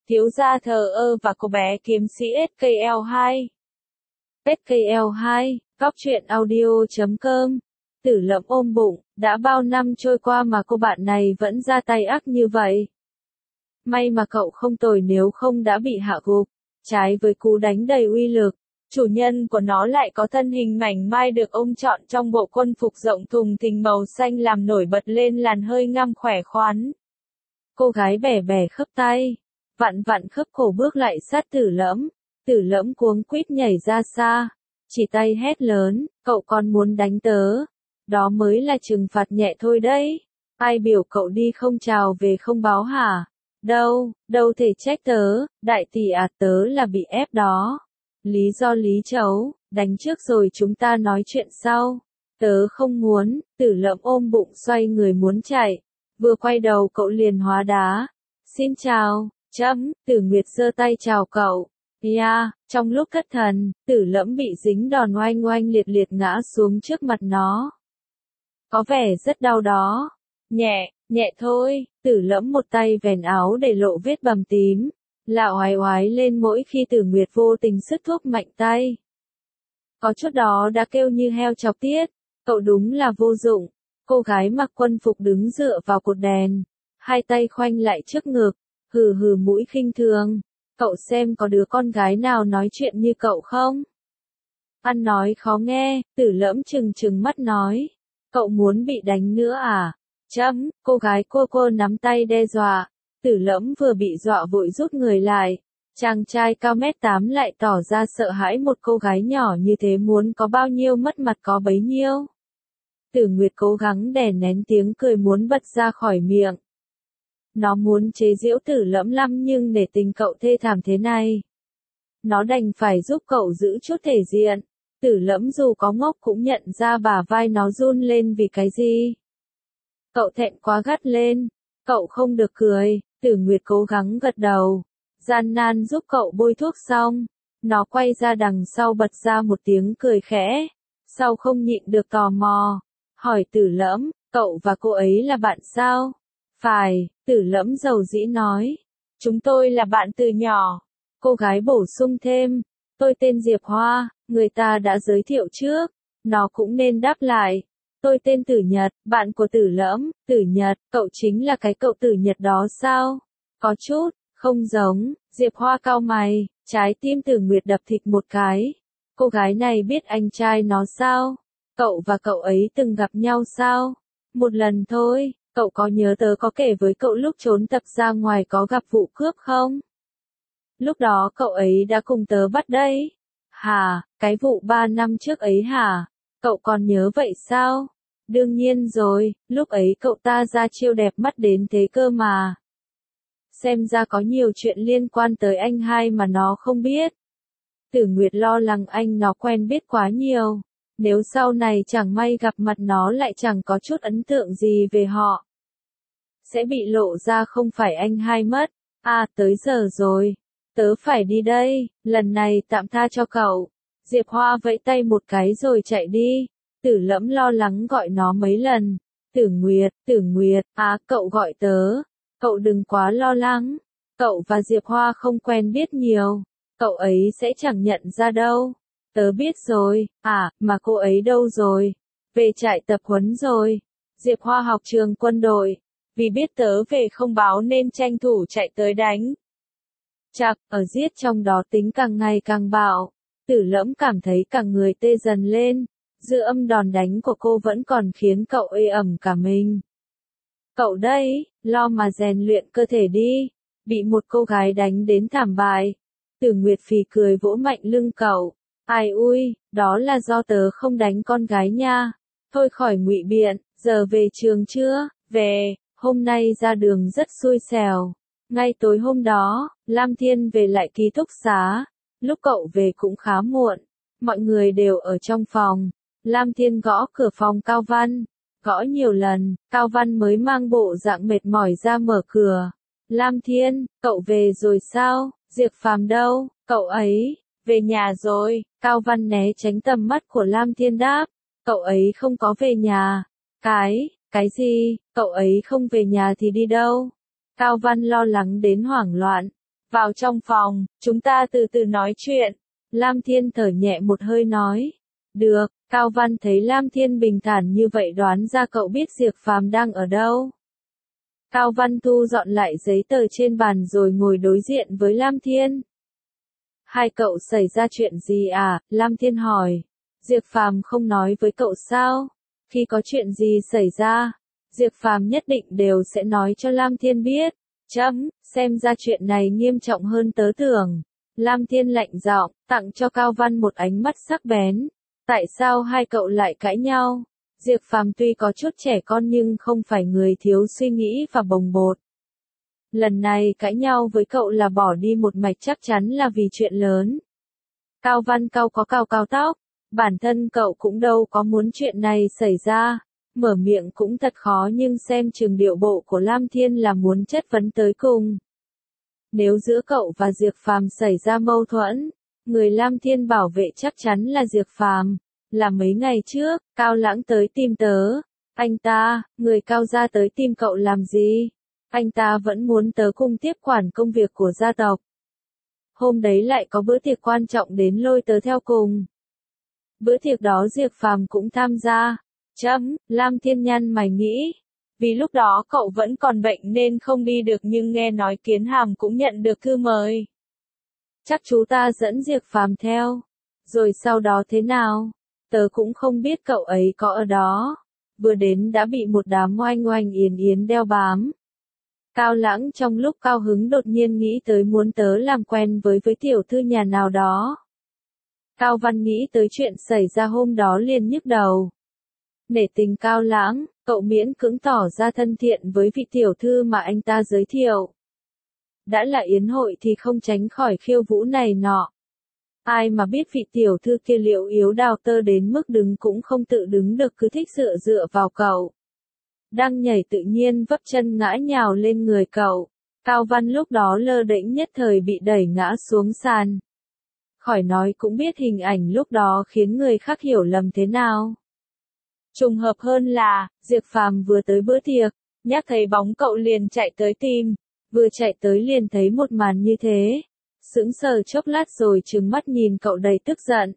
thiếu gia thờ ơ và cô bé kiếm sĩ SKL2. SKL2, góc truyện audio.com. Tử Lẫm ôm bụng, đã bao năm trôi qua mà cô bạn này vẫn ra tay ác như vậy. May mà cậu không tồi, nếu không đã bị hạ gục. Trái với cú đánh đầy uy lực, chủ nhân của nó lại có thân hình mảnh mai được ông chọn trong bộ quân phục rộng thùng thình màu xanh làm nổi bật lên làn hơi ngăm khỏe khoắn. Cô gái bẻ bẻ khớp tay, vặn vặn khớp cổ bước lại sát Tử Lẫm. Tử Lẫm cuống quýt nhảy ra xa, chỉ tay hét lớn, cậu còn muốn đánh tớ? Đó mới là trừng phạt nhẹ thôi đấy. Ai biểu cậu đi không chào về không báo hả? Đâu thể trách tớ, đại tỷ à, tớ là bị ép đó. Lý do lý chấu, đánh trước rồi chúng ta nói chuyện sau. Tớ không muốn. Tử Lẫm ôm bụng xoay người muốn chạy. Vừa quay đầu cậu liền hóa đá. Xin chào, Tử Nguyệt giơ tay chào cậu. Trong lúc thất thần, Tử Lẫm bị dính đòn oanh oanh liệt liệt ngã xuống trước mặt nó. Có vẻ rất đau đó. Nhẹ thôi. Tử Lẫm một tay vén áo để lộ vết bầm tím, lạo oái oái lên mỗi khi Tử Nguyệt vô tình sứt thuốc mạnh tay. Có chút đó đã kêu như heo chọc tiết. Cậu đúng là vô dụng. Cô gái mặc quân phục đứng dựa vào cột đèn, hai tay khoanh lại trước ngực, hừ mũi khinh thường. Cậu xem có đứa con gái nào nói chuyện như cậu không? Ăn nói khó nghe. Tử Lẫm trừng mắt nói. Cậu muốn bị đánh nữa à? Cô gái cô nắm tay đe dọa. Tử Lẫm vừa bị dọa vội rút người lại. Chàng trai cao mét 8 lại tỏ ra sợ hãi một cô gái nhỏ như thế, muốn có bao nhiêu mất mặt có bấy nhiêu. Tử Nguyệt cố gắng đè nén tiếng cười muốn bật ra khỏi miệng. Nó muốn chế giễu Tử Lẫm lắm nhưng để tình cậu thê thảm thế này, nó đành phải giúp cậu giữ chút thể diện. Tử Lẫm dù có ngốc cũng nhận ra bả vai nó run lên vì cái gì. Cậu thẹn quá gắt lên. Cậu không được cười. Tử Nguyệt cố gắng gật đầu, gian nan giúp cậu bôi thuốc xong. Nó quay ra đằng sau bật ra một tiếng cười khẽ. Sau không nhịn được tò mò, hỏi Tử Lẫm, cậu và cô ấy là bạn sao? Phải, Tử Lẫm dầu dĩ nói. Chúng tôi là bạn từ nhỏ. Cô gái bổ sung thêm. Tôi tên Diệp Hoa, người ta đã giới thiệu trước. Nó cũng nên đáp lại. Tôi tên Tử Nhật, bạn của Tử Lẫm. Tử Nhật, cậu chính là cái cậu Tử Nhật đó sao? Có chút, không giống. Diệp Hoa cau mày, trái tim Tử Nguyệt đập thịt một cái. Cô gái này biết anh trai nó sao? Cậu và cậu ấy từng gặp nhau sao? Một lần thôi. Cậu có nhớ tớ có kể với cậu lúc trốn tập ra ngoài có gặp vụ cướp không? Lúc đó cậu ấy đã cùng tớ bắt đấy. Hả, cái vụ 3 năm trước ấy hả? Cậu còn nhớ vậy sao? Đương nhiên rồi, lúc ấy cậu ta ra chiêu đẹp mắt đến thế cơ mà. Xem ra có nhiều chuyện liên quan tới anh hai mà nó không biết. Tử Nguyệt lo lắng anh nó quen biết quá nhiều. Nếu sau này chẳng may gặp mặt nó lại chẳng có chút ấn tượng gì về họ, sẽ bị lộ ra không phải anh hai mất. Tới giờ rồi. Tớ phải đi đây, lần này tạm tha cho cậu. Diệp Hoa vẫy tay một cái rồi chạy đi. Tử Lẫm lo lắng gọi nó mấy lần. Tử Nguyệt, cậu gọi tớ. Cậu đừng quá lo lắng. Cậu và Diệp Hoa không quen biết nhiều. Cậu ấy sẽ chẳng nhận ra đâu. Tớ biết rồi. Mà cô ấy đâu rồi? Về trại tập huấn rồi. Diệp Hoa học trường quân đội. Vì biết tớ về không báo nên tranh thủ chạy tới đánh. Ở giết trong đó tính càng ngày càng bạo. Tử Lẫm cảm thấy cả người tê dần lên. Dư âm đòn đánh của cô vẫn còn khiến cậu ê ẩm cả mình. Cậu đây, lo mà rèn luyện cơ thể đi. Bị một cô gái đánh đến thảm bại. Tử Nguyệt phì cười vỗ mạnh lưng cậu. Ai ui, đó là do tớ không đánh con gái nha. Thôi khỏi ngụy biện, giờ về trường chưa? Về, hôm nay ra đường rất xui xẻo. Ngay tối hôm đó, Lam Thiên về lại ký túc xá. Lúc cậu về cũng khá muộn. Mọi người đều ở trong phòng. Lam Thiên gõ cửa phòng Cao Văn. Gõ nhiều lần, Cao Văn mới mang bộ dạng mệt mỏi ra mở cửa. Lam Thiên, cậu về rồi sao? Diệp Phàm đâu? Cậu ấy, về nhà rồi. Cao Văn né tránh tầm mắt của Lam Thiên đáp. Cậu ấy không có về nhà. Cái gì? Cậu ấy không về nhà thì đi đâu? Cao Văn lo lắng đến hoảng loạn. Vào trong phòng, chúng ta từ từ nói chuyện. Lam Thiên thở nhẹ một hơi nói. Được, Cao Văn thấy Lam Thiên bình thản như vậy đoán ra cậu biết Diệp Phàm đang ở đâu. Cao Văn thu dọn lại giấy tờ trên bàn rồi ngồi đối diện với Lam Thiên. Hai cậu xảy ra chuyện gì à? Lam Thiên hỏi. Diệp Phàm không nói với cậu sao? Khi có chuyện gì xảy ra, Diệp Phàm nhất định đều sẽ nói cho Lam Thiên biết. Xem ra chuyện này nghiêm trọng hơn tớ tưởng. Lam Thiên lạnh giọng, tặng cho Cao Văn một ánh mắt sắc bén. Tại sao hai cậu lại cãi nhau? Diệp Phàm tuy có chút trẻ con nhưng không phải người thiếu suy nghĩ và bồng bột. Lần này cãi nhau với cậu là bỏ đi một mạch chắc chắn là vì chuyện lớn. Cao Văn cau tóc. Bản thân cậu cũng đâu có muốn chuyện này xảy ra. Mở miệng cũng thật khó nhưng xem chừng điệu bộ của Lam Thiên là muốn chất vấn tới cùng. Nếu giữa cậu và Diệp Phàm xảy ra mâu thuẫn, người Lam Thiên bảo vệ chắc chắn là Diệp Phàm. Là mấy ngày trước, Cao Lãng tới tìm tớ. Người Cao gia tới tìm cậu làm gì? Anh ta vẫn muốn tớ cùng tiếp quản công việc của gia tộc. Hôm đấy lại có bữa tiệc quan trọng đến lôi tớ theo cùng. Bữa tiệc đó Diệp Phàm cũng tham gia. Lam Thiên nhăn mày nghĩ. Vì lúc đó cậu vẫn còn bệnh nên không đi được nhưng nghe nói Kiến Hàm cũng nhận được thư mời. Chắc chú ta dẫn Diệp Phàm theo. Rồi sau đó thế nào? Tớ cũng không biết cậu ấy có ở đó. Vừa đến đã bị một đám oanh oanh yến yến đeo bám. Cao Lãng trong lúc cao hứng đột nhiên nghĩ tới muốn tớ làm quen với tiểu thư nhà nào đó. Cao Văn nghĩ tới chuyện xảy ra hôm đó liền nhức đầu. Nể tình Cao Lãng, cậu miễn cưỡng tỏ ra thân thiện với vị tiểu thư mà anh ta giới thiệu. Đã là yến hội thì không tránh khỏi khiêu vũ này nọ. Ai mà biết vị tiểu thư kia liệu yếu đào tơ đến mức đứng cũng không tự đứng được cứ thích dựa vào cậu. Đang nhảy tự nhiên vấp chân ngã nhào lên người cậu. Cao Văn lúc đó lơ đễnh nhất thời bị đẩy ngã xuống sàn. Khỏi nói cũng biết hình ảnh lúc đó khiến người khác hiểu lầm thế nào. Trùng hợp hơn là, Diệp Phàm vừa tới bữa tiệc, nhắc thấy bóng cậu liền chạy tới tìm. Vừa chạy tới liền thấy một màn như thế. Sững sờ chốc lát rồi trừng mắt nhìn cậu đầy tức giận.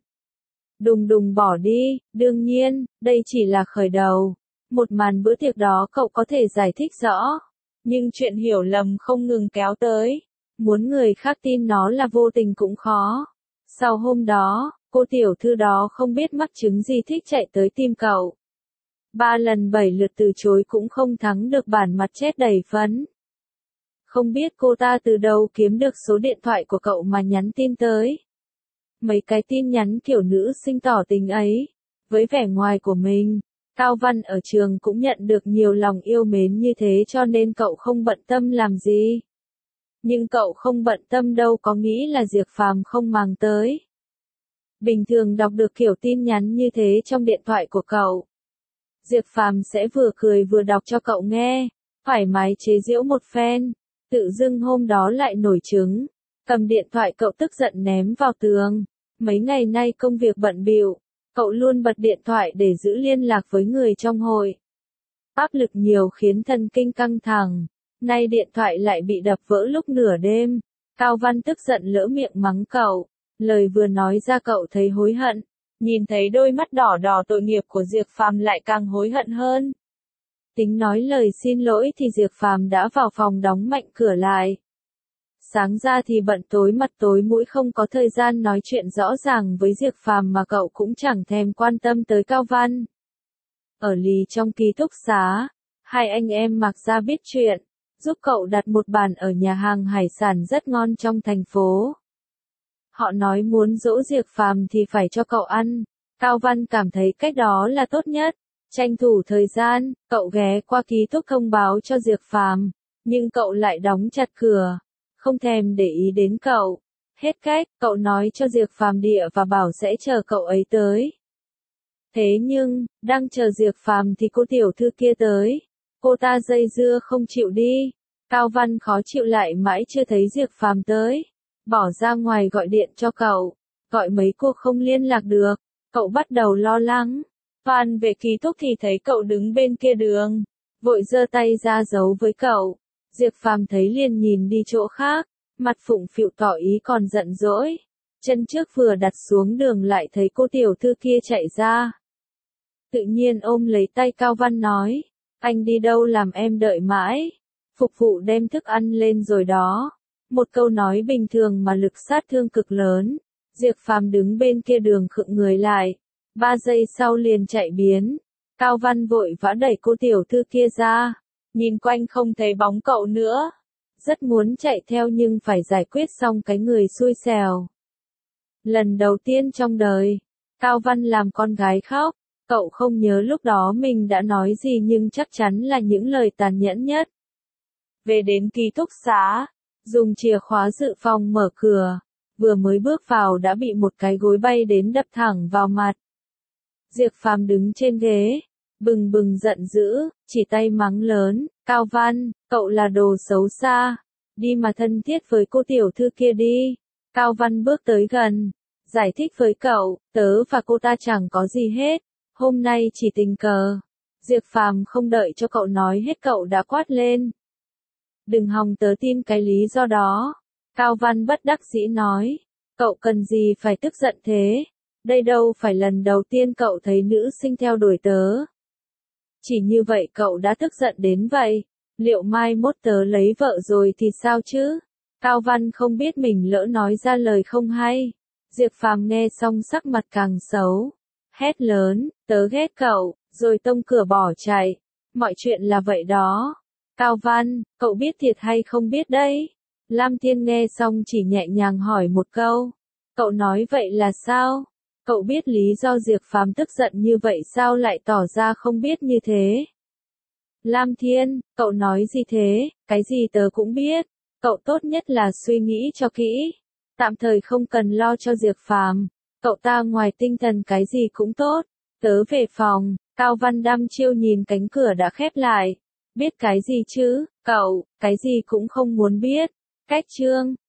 Đùng bỏ đi, đương nhiên, đây chỉ là khởi đầu. Một màn bữa tiệc đó cậu có thể giải thích rõ. Nhưng chuyện hiểu lầm không ngừng kéo tới. Muốn người khác tin nó là vô tình cũng khó. Sau hôm đó, cô tiểu thư đó không biết mắc chứng gì thích chạy tới tìm cậu. 3 lần 7 lượt từ chối cũng không thắng được bản mặt chết đầy phấn. Không biết cô ta từ đâu kiếm được số điện thoại của cậu mà nhắn tin tới. Mấy cái tin nhắn kiểu nữ sinh tỏ tình ấy. Với vẻ ngoài của mình, Cao Văn ở trường cũng nhận được nhiều lòng yêu mến như thế cho nên cậu không bận tâm làm gì. Nhưng cậu không bận tâm đâu có nghĩ là Diệp Phàm không màng tới. Bình thường đọc được kiểu tin nhắn như thế trong điện thoại của cậu. Diệp Phàm sẽ vừa cười vừa đọc cho cậu nghe, thoải mái chế giễu một phen. Tự dưng hôm đó lại nổi trứng, cầm điện thoại cậu tức giận ném vào tường. Mấy ngày nay công việc bận bịu, cậu luôn bật điện thoại để giữ liên lạc với người trong hội. Áp lực nhiều khiến thần kinh căng thẳng, nay điện thoại lại bị đập vỡ lúc nửa đêm. Cao Văn tức giận lỡ miệng mắng cậu, lời vừa nói ra cậu thấy hối hận, nhìn thấy đôi mắt đỏ đỏ tội nghiệp của Diệp Phàm lại càng hối hận hơn. Tính nói lời xin lỗi thì Diệp Phàm đã vào phòng đóng mạnh cửa lại. Sáng ra thì bận tối mặt tối mũi không có thời gian nói chuyện rõ ràng với Diệp Phàm mà cậu cũng chẳng thèm quan tâm tới Cao Văn. Ở lì trong ký túc xá, hai anh em Mạc Gia biết chuyện, giúp cậu đặt một bàn ở nhà hàng hải sản rất ngon trong thành phố. Họ nói muốn dỗ Diệp Phàm thì phải cho cậu ăn. Cao Văn cảm thấy cách đó là tốt nhất. Tranh thủ thời gian, cậu ghé qua ký túc thông báo cho Diệp Phàm, nhưng cậu lại đóng chặt cửa, không thèm để ý đến cậu. Hết cách, cậu nói cho Diệp Phàm địa và bảo sẽ chờ cậu ấy tới. Thế nhưng, đang chờ Diệp Phàm thì cô tiểu thư kia tới. Cô ta dây dưa không chịu đi. Cao Văn khó chịu lại mãi chưa thấy Diệp Phàm tới. Bỏ ra ngoài gọi điện cho cậu. Gọi mấy cuộc không liên lạc được. Cậu bắt đầu lo lắng. Phan về ký túc thì thấy cậu đứng bên kia đường. Vội giơ tay ra giấu với cậu. Diệp Phàm thấy liền nhìn đi chỗ khác. Mặt phụng phịu tỏ ý còn giận dỗi. Chân trước vừa đặt xuống đường lại thấy cô tiểu thư kia chạy ra. Tự nhiên ôm lấy tay Cao Văn nói, anh đi đâu làm em đợi mãi. Phục vụ đem thức ăn lên rồi đó. Một câu nói bình thường mà lực sát thương cực lớn. Diệp Phàm đứng bên kia đường khựng người lại. 3 giây sau liền chạy biến. Cao Văn vội vã đẩy cô tiểu thư kia ra. Nhìn quanh không thấy bóng cậu nữa. Rất muốn chạy theo nhưng phải giải quyết xong cái người xui xẻo. Lần đầu tiên trong đời, Cao Văn làm con gái khóc. Cậu không nhớ lúc đó mình đã nói gì nhưng chắc chắn là những lời tàn nhẫn nhất. Về đến ký túc xá, dùng chìa khóa dự phòng mở cửa, vừa mới bước vào đã bị một cái gối bay đến đập thẳng vào mặt. Diệp Phàm đứng trên ghế, bừng bừng giận dữ, chỉ tay mắng lớn, Cao Văn, cậu là đồ xấu xa, đi mà thân thiết với cô tiểu thư kia đi. Cao Văn bước tới gần, giải thích với cậu, tớ và cô ta chẳng có gì hết, hôm nay chỉ tình cờ. Diệp Phàm không đợi cho cậu nói hết cậu đã quát lên. Đừng hòng tớ tin cái lý do đó. Cao Văn bất đắc dĩ nói, cậu cần gì phải tức giận thế, đây đâu phải lần đầu tiên cậu thấy nữ sinh theo đuổi tớ. Chỉ như vậy cậu đã tức giận đến vậy, liệu mai mốt tớ lấy vợ rồi thì sao chứ? Cao Văn không biết mình lỡ nói ra lời không hay. Diệp Phàm nghe xong sắc mặt càng xấu. Hét lớn, tớ ghét cậu, rồi tông cửa bỏ chạy. Mọi chuyện là vậy đó. Cao Văn, cậu biết thiệt hay không biết đấy? Lam Thiên nghe xong chỉ nhẹ nhàng hỏi một câu. Cậu nói vậy là sao? Cậu biết lý do Diệp Phàm tức giận như vậy sao lại tỏ ra không biết như thế? Lam Thiên, cậu nói gì thế? Cái gì tớ cũng biết. Cậu tốt nhất là suy nghĩ cho kỹ. Tạm thời không cần lo cho Diệp Phàm. Cậu ta ngoài tinh thần cái gì cũng tốt. Tớ về phòng, Cao Văn đăm chiêu nhìn cánh cửa đã khép lại. Biết cái gì chứ, cậu, cái gì cũng không muốn biết. Cách chương